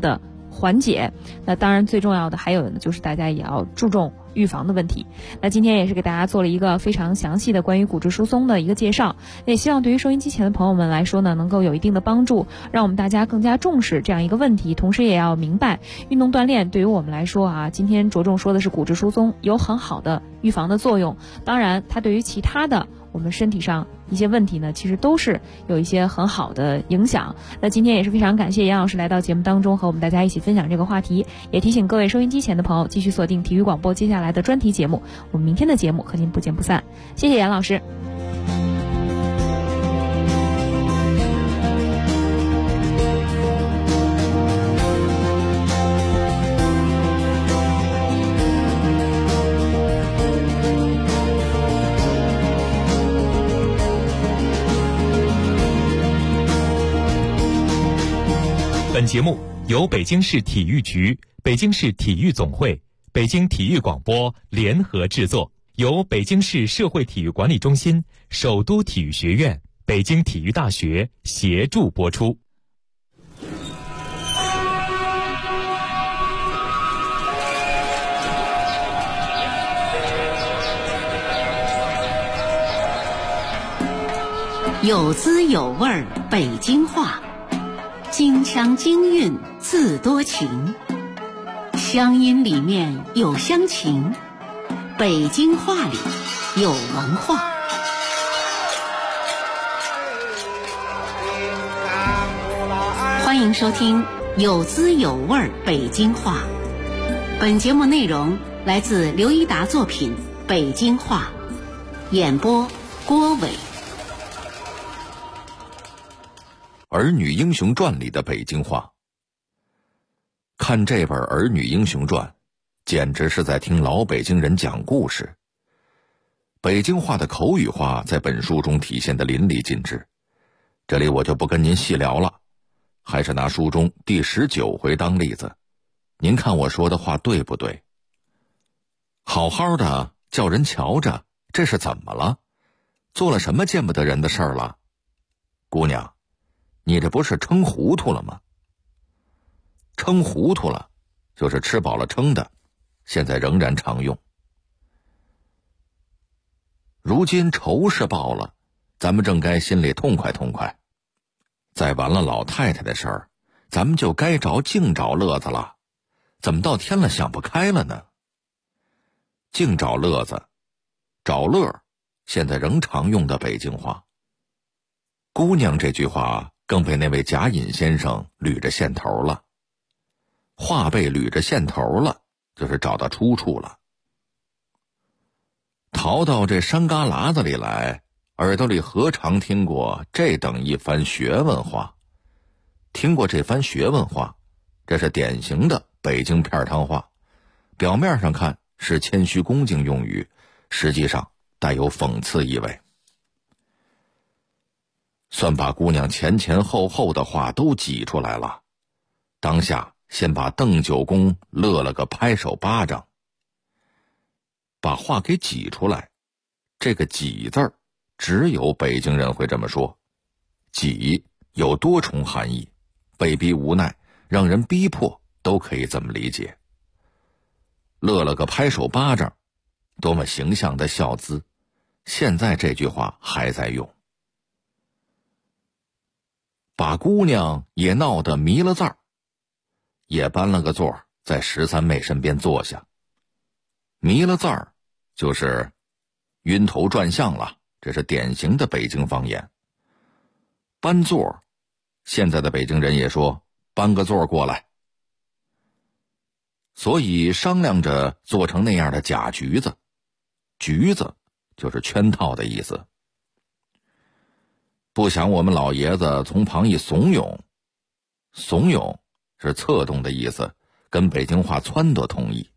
Speaker 8: 缓解。那当然最重要的还有呢，就是大家也要注重预防的问题。那今天也是给大家做了一个非常详细的关于骨质疏松的一个介绍，也希望对于收音机前的朋友们来说呢，能够有一定的帮助，让我们大家更加重视这样一个问题，同时也要明白运动锻炼对于我们来说啊，今天着重说的是骨质疏松有很好的预防的作用，当然它对于其他的我们身体上一些问题呢，其实都是有一些很好的影响。那今天也是非常感谢杨老师来到节目当中，和我们大家一起分享这个话题，也提醒各位收音机前的朋友继续锁定体育广播接下来的专题节目，我们明天的节目和您不见不散。谢谢杨老师。
Speaker 7: 本节目由北京市体育局、北京市体育总会、北京体育广播联合制作，由北京市社会体育管理中心、首都体育学院、北京体育大学协助播出。
Speaker 9: 有滋有味儿北京话，京腔京韵自多情，乡音里面有乡情，北京话里有文化。欢迎收听有滋有味儿北京话。本节目内容来自刘一达作品《北京话》，演播郭伟。
Speaker 10: 儿女英雄传里的北京话。看这本儿女英雄传，简直是在听老北京人讲故事。北京话的口语化在本书中体现得淋漓尽致，这里我就不跟您细聊了，还是拿书中第19回当例子，您看我说的话对不对？好好的叫人瞧着，这是怎么了？做了什么见不得人的事儿了？姑娘，你这不是撑糊涂了吗？撑糊涂了就是吃饱了撑的，现在仍然常用。如今仇是报了，咱们正该心里痛快痛快。再完了老太太的事儿，咱们就该净找乐子了，怎么到天了想不开了呢？净找乐子，找乐，现在仍常用的北京话。姑娘这句话更被那位贾隐先生捋着线头了。话被捋着线头了，就是找到出处了。逃到这山旮旯子里来，耳朵里何尝听过这等一番学问话？听过这番学问话，这是典型的北京片汤话，表面上看是谦虚恭敬用语，实际上带有讽刺意味。算把姑娘前前后后的话都挤出来了，当下先把邓九公乐了个拍手巴掌。把话给挤出来，这个挤字儿只有北京人会这么说。挤有多重含义，被逼无奈，让人逼迫，都可以这么理解。乐了个拍手巴掌，多么形象的笑姿，现在这句话还在用。把姑娘也闹得迷了字儿，也搬了个座在13妹身边坐下。迷了字儿就是晕头转向了，这是典型的北京方言。搬座，现在的北京人也说搬个座过来。所以商量着做成那样的假局子，局子就是圈套的意思。不想我们老爷子从旁一怂恿，怂恿是策动的意思，跟北京话撺掇同义。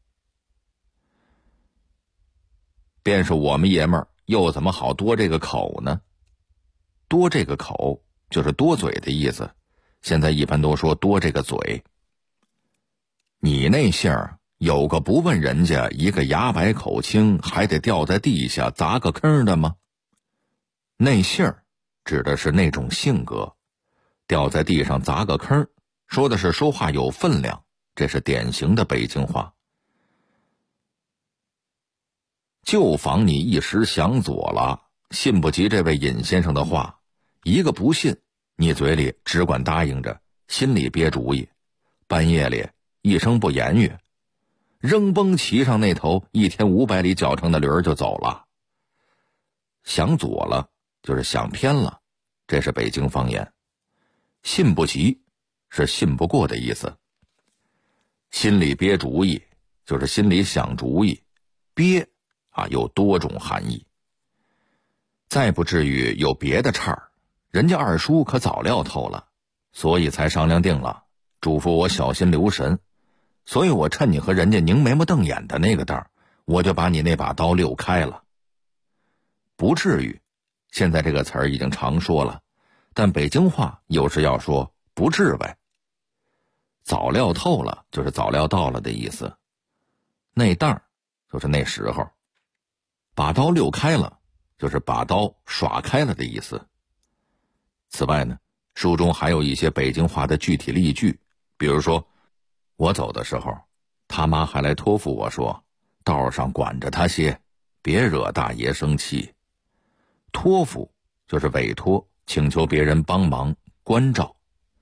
Speaker 10: 便是我们爷们儿又怎么好多这个口呢？多这个口就是多嘴的意思，现在一般都说多这个嘴。你那姓儿有个不问人家一个牙白口青还得掉在地下砸个坑的吗？那姓儿指的是那种性格，掉在地上砸个坑，说的是说话有分量， 这是典型的北京话。就仿你一时想左了，信不及这位尹先生的话，一个不信，你嘴里只管答应着，心里憋主意，半夜里一声不言语，扔崩骑上那头1天500里脚程的驴儿就走了。想左了就是想偏了，这是北京方言。信不及是信不过的意思。心里憋主意就是心里想主意，憋有多种含义。再不至于有别的岔儿，人家二叔可早料透了，所以才商量定了，嘱咐我小心留神。所以我趁你和人家拧眉毛瞪眼的那个当，我就把你那把刀溜开了。不至于，现在这个词儿已经常说了，但北京话有时要说不至为。早料透了就是早料到了的意思，那当就是那时候。把刀溜开了就是把刀耍开了的意思。此外呢，书中还有一些北京话的具体例句，比如说我走的时候，他妈还来托付我说，道上管着他些，别惹大爷生气。托付就是委托，请求别人帮忙关照。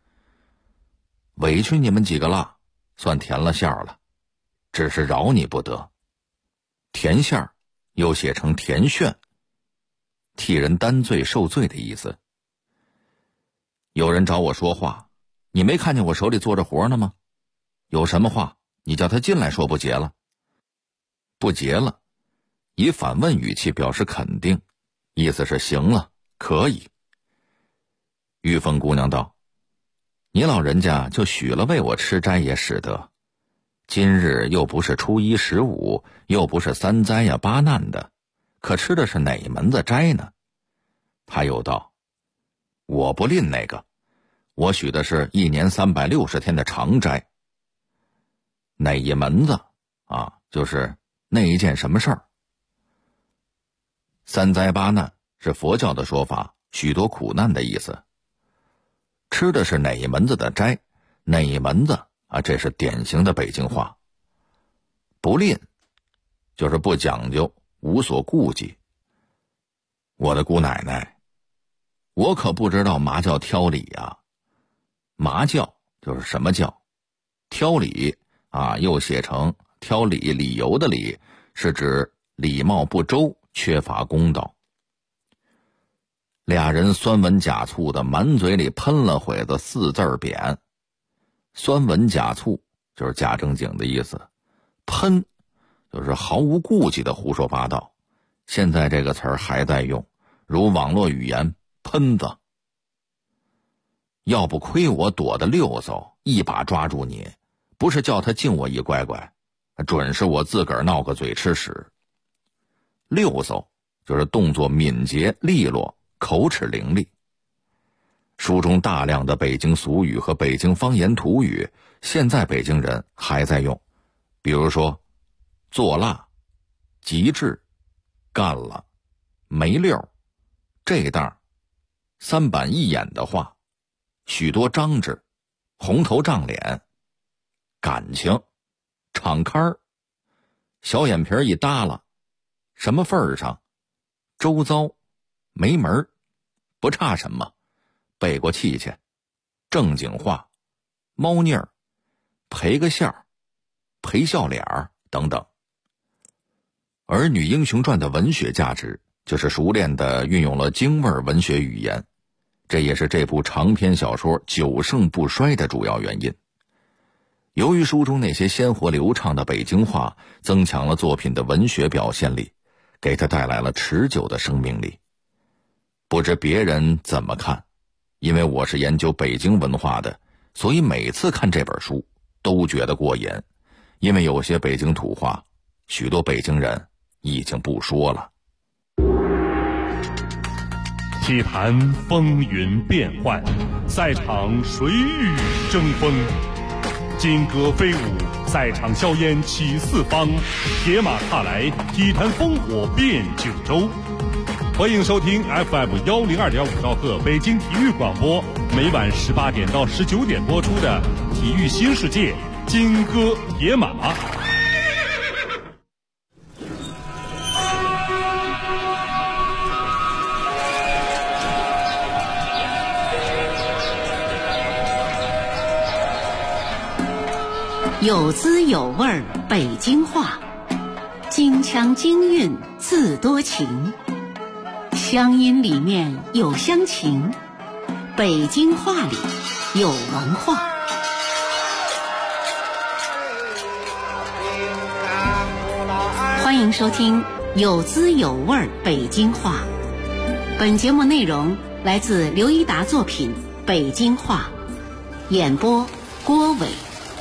Speaker 10: 委屈你们几个了，算填了馅儿了，只是饶你不得。填馅儿又写成填炫，替人担罪受罪的意思。有人找我说话，你没看见我手里做着活呢吗？有什么话你叫他进来说，不结了。不结了，以反问语气表示肯定，意思是行了，可以。玉凤姑娘道，你老人家就许了为我吃斋也使得，今日又不是初一15，又不是3灾呀8难的，可吃的是哪门子斋呢？他又道，我不吝那个，我许的是1年360天的长斋。哪一门子就是那一件什么事儿。3灾8难是佛教的说法，许多苦难的意思。吃的是哪一门子的斋，哪一门子这是典型的北京话。不吝就是不讲究，无所顾忌。我的姑奶奶，我可不知道嘛叫挑理呀。嘛叫就是什么叫，挑理又写成挑理理由的理，是指礼貌不周，缺乏公道。俩人酸文假醋的满嘴里喷了会子4字匾。酸文假醋就是假正经的意思，喷就是毫无顾忌的胡说八道。现在这个词儿还在用，如网络语言喷子。要不亏我躲得溜嗖，一把抓住你，不是叫他敬我一乖乖，准是我自个儿闹个嘴吃屎。溜嗖就是动作敏捷利落，口齿伶俐。书中大量的北京俗语和北京方言土语，现在北京人还在用，比如说做辣、极致、干了、没溜、这当、3板一眼的话、许多张纸、红头胀脸、感情、敞开儿、小眼皮一耷拉、什么份儿上、周遭、没门儿、不差什么、背过气去、正经话、猫腻儿、赔个笑、赔笑脸儿等等。《儿女英雄传》的文学价值就是熟练地运用了京味文学语言，这也是这部长篇小说久盛不衰的主要原因。由于书中那些鲜活流畅的北京话增强了作品的文学表现力，给它带来了持久的生命力。不知别人怎么看，因为我是研究北京文化的，所以每次看这本书都觉得过瘾，因为有些北京土话许多北京人已经不说了。
Speaker 11: 体坛风云变幻，赛场谁与争锋，金戈飞舞，赛场硝烟起四方，铁马踏来，体坛烽火遍九州。欢迎收听 FM 102.5兆赫北京体育广播，每晚18点到19点播出的《体育新世界》 金戈铁马。
Speaker 9: 有滋有味儿北京话，京腔京韵字多情，乡音里面有乡情，北京话里有文化。欢迎收听有滋有味儿北京话。本节目内容来自刘一达作品《北京话》，演播郭伟。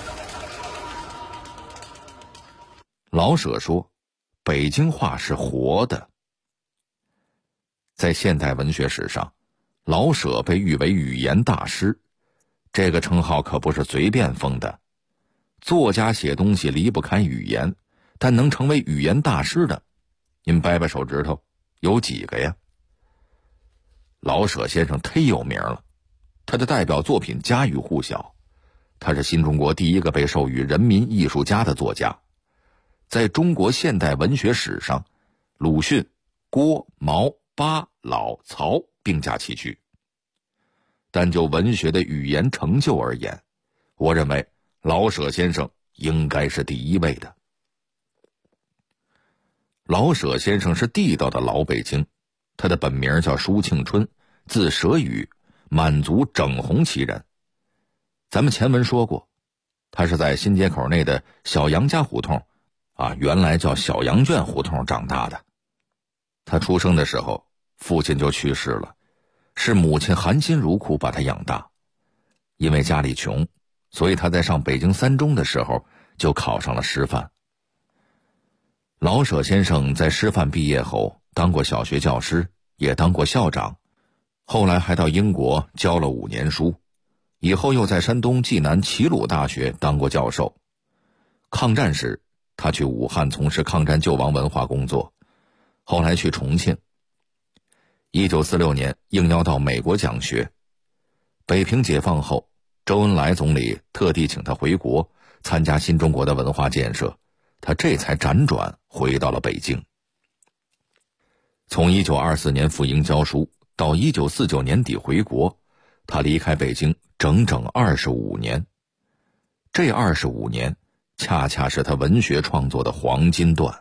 Speaker 10: 老舍说，北京话是活的。在现代文学史上，老舍被誉为语言大师，这个称号可不是随便封的。作家写东西离不开语言，但能成为语言大师的，您掰掰手指头，有几个呀？老舍先生忒有名了，他的代表作品家喻户晓，他是新中国第一个被授予人民艺术家的作家。在中国现代文学史上，鲁迅、郭、毛、巴、老、曹并驾齐驱。但就文学的语言成就而言，我认为老舍先生应该是第一位的。老舍先生是地道的老北京，他的本名叫舒庆春，字舍宇，满族整红旗人。咱们前文说过，他是在新街口内的小杨家胡同原来叫小羊圈胡同长大的。他出生的时候，父亲就去世了，是母亲含辛茹苦把他养大。因为家里穷，所以他在上北京三中的时候就考上了师范。老舍先生在师范毕业后当过小学教师，也当过校长，后来还到英国教了5年书，以后又在山东济南齐鲁大学当过教授。抗战时他去武汉从事抗战救亡文化工作，后来去重庆。1946年应邀到美国讲学。北平解放后，周恩来总理特地请他回国参加新中国的文化建设，他这才辗转回到了北京。从1924年赴英教书到1949年底回国，他离开北京整整25年。这25年恰恰是他文学创作的黄金段。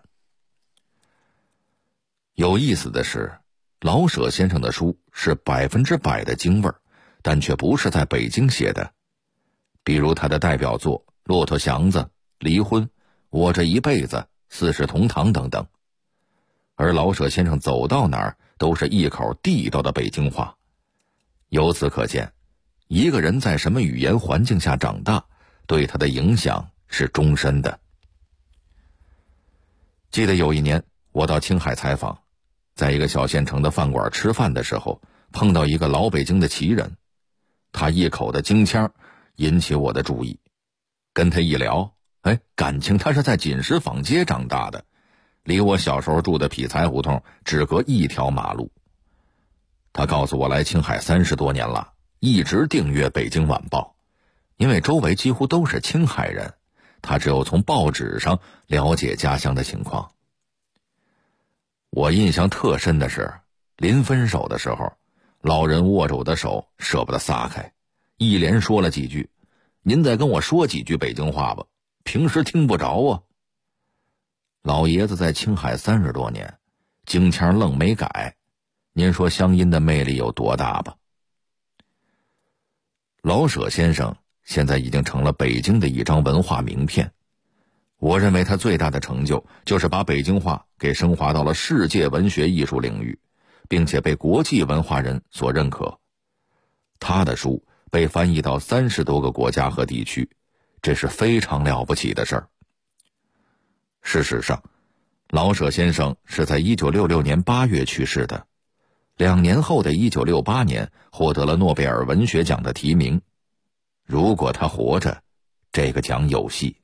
Speaker 10: 有意思的是，老舍先生的书是100%的京味儿，但却不是在北京写的。比如他的代表作《骆驼祥子》《离婚》《我这一辈子》《四世同堂》等等。而老舍先生走到哪儿都是一口地道的北京话。由此可见，一个人在什么语言环境下长大，对他的影响是终身的。记得有一年我到青海采访，在一个小县城的饭馆吃饭的时候，碰到一个老北京的旗人，他一口的京腔引起我的注意。跟他一聊，感情他是在锦石坊街长大的，离我小时候住的匹才胡同只隔一条马路。他告诉我来青海30多年了，一直订阅《北京晚报》，因为周围几乎都是青海人，他只有从报纸上了解家乡的情况。我印象特深的是，临分手的时候，老人握着我的手舍不得撒开，一连说了几句：“您再跟我说几句北京话吧，平时听不着啊。”老爷子在青海30多年，京腔愣没改，您说乡音的魅力有多大吧？老舍先生现在已经成了北京的一张文化名片。我认为他最大的成就就是把北京话给升华到了世界文学艺术领域，并且被国际文化人所认可。他的书被翻译到30多个国家和地区，这是非常了不起的事儿。事实上，老舍先生是在1966年8月去世的，2年后的1968年获得了诺贝尔文学奖的提名。如果他活着，这个奖有戏。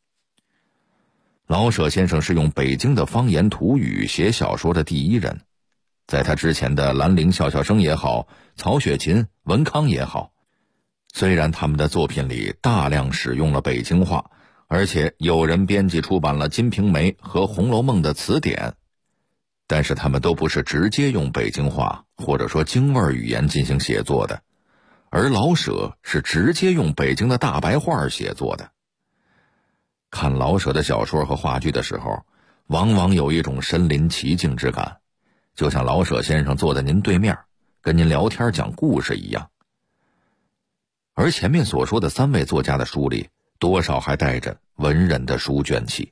Speaker 10: 老舍先生是用北京的方言土语写小说的第一人，在他之前的兰陵笑笑生也好，曹雪芹、文康也好， 虽然他们的作品里大量使用了北京话，而且有人编辑出版了《金瓶梅》和《红楼梦》的词典，但是他们都不是直接用北京话或者说京味语言进行写作的，而老舍是直接用北京的大白话写作的。看老舍的小说和话剧的时候，往往有一种身临其境之感，就像老舍先生坐在您对面跟您聊天讲故事一样。而前面所说的3位作家的书里，多少还带着文人的书卷气。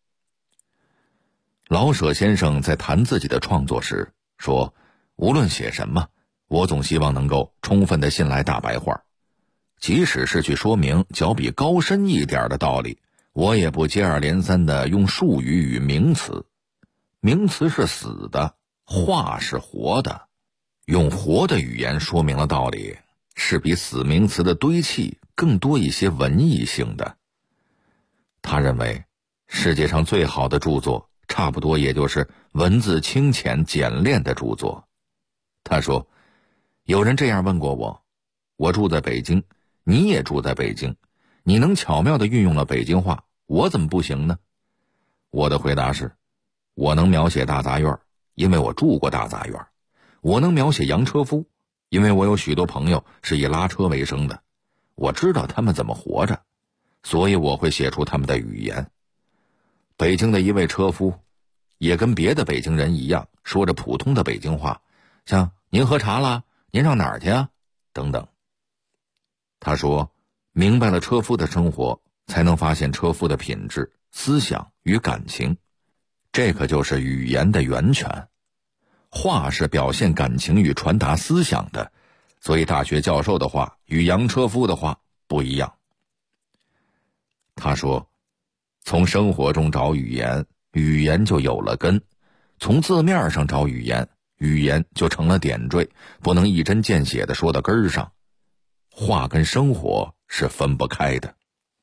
Speaker 10: 老舍先生在谈自己的创作时说，无论写什么，我总希望能够充分地信赖大白话，即使是去说明较比高深一点的道理，我也不接二连三地用术语与名词。名词是死的，话是活的，用活的语言说明了道理，是比死名词的堆砌更多一些文艺性的。他认为世界上最好的著作差不多也就是文字清浅简练的著作。他说，有人这样问过我，我住在北京，你也住在北京，你能巧妙地运用了北京话，我怎么不行呢？我的回答是，我能描写大杂院，因为我住过大杂院；我能描写洋车夫，因为我有许多朋友是以拉车为生的，我知道他们怎么活着，所以我会写出他们的语言。北京的一位车夫也跟别的北京人一样，说着普通的北京话，像您喝茶啦，您上哪儿去啊等等。他说，明白了车夫的生活，才能发现车夫的品质、思想与感情，这可就是语言的源泉。话是表现感情与传达思想的，所以大学教授的话与洋车夫的话不一样。他说，从生活中找语言，语言就有了根；从字面上找语言，语言就成了点缀，不能一针见血地说到根儿上。话跟生活是分不开的。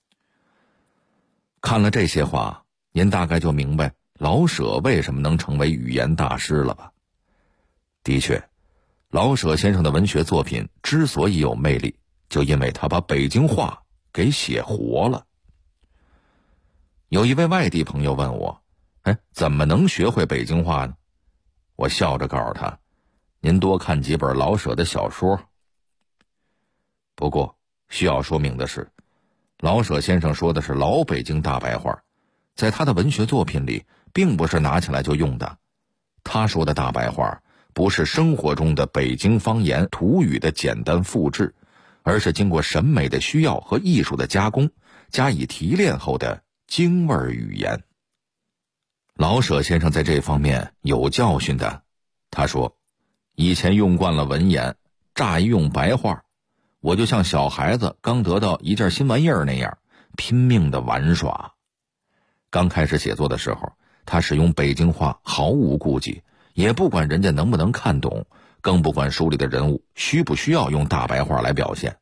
Speaker 10: 看了这些话，您大概就明白老舍为什么能成为语言大师了吧？的确，老舍先生的文学作品之所以有魅力，就因为他把北京话给写活了。有一位外地朋友问我，怎么能学会北京话呢？我笑着告诉他，您多看几本老舍的小说。不过需要说明的是，老舍先生说的是老北京大白话，在他的文学作品里并不是拿起来就用的。他说的大白话不是生活中的北京方言土语的简单复制，而是经过审美的需要和艺术的加工，加以提炼后的京味语言。老舍先生在这方面有教训的。他说，以前用惯了文言，乍一用白话，我就像小孩子刚得到一件新玩意儿那样，拼命的玩耍。刚开始写作的时候，他使用北京话毫无顾忌，也不管人家能不能看懂，更不管书里的人物需不需要用大白话来表现。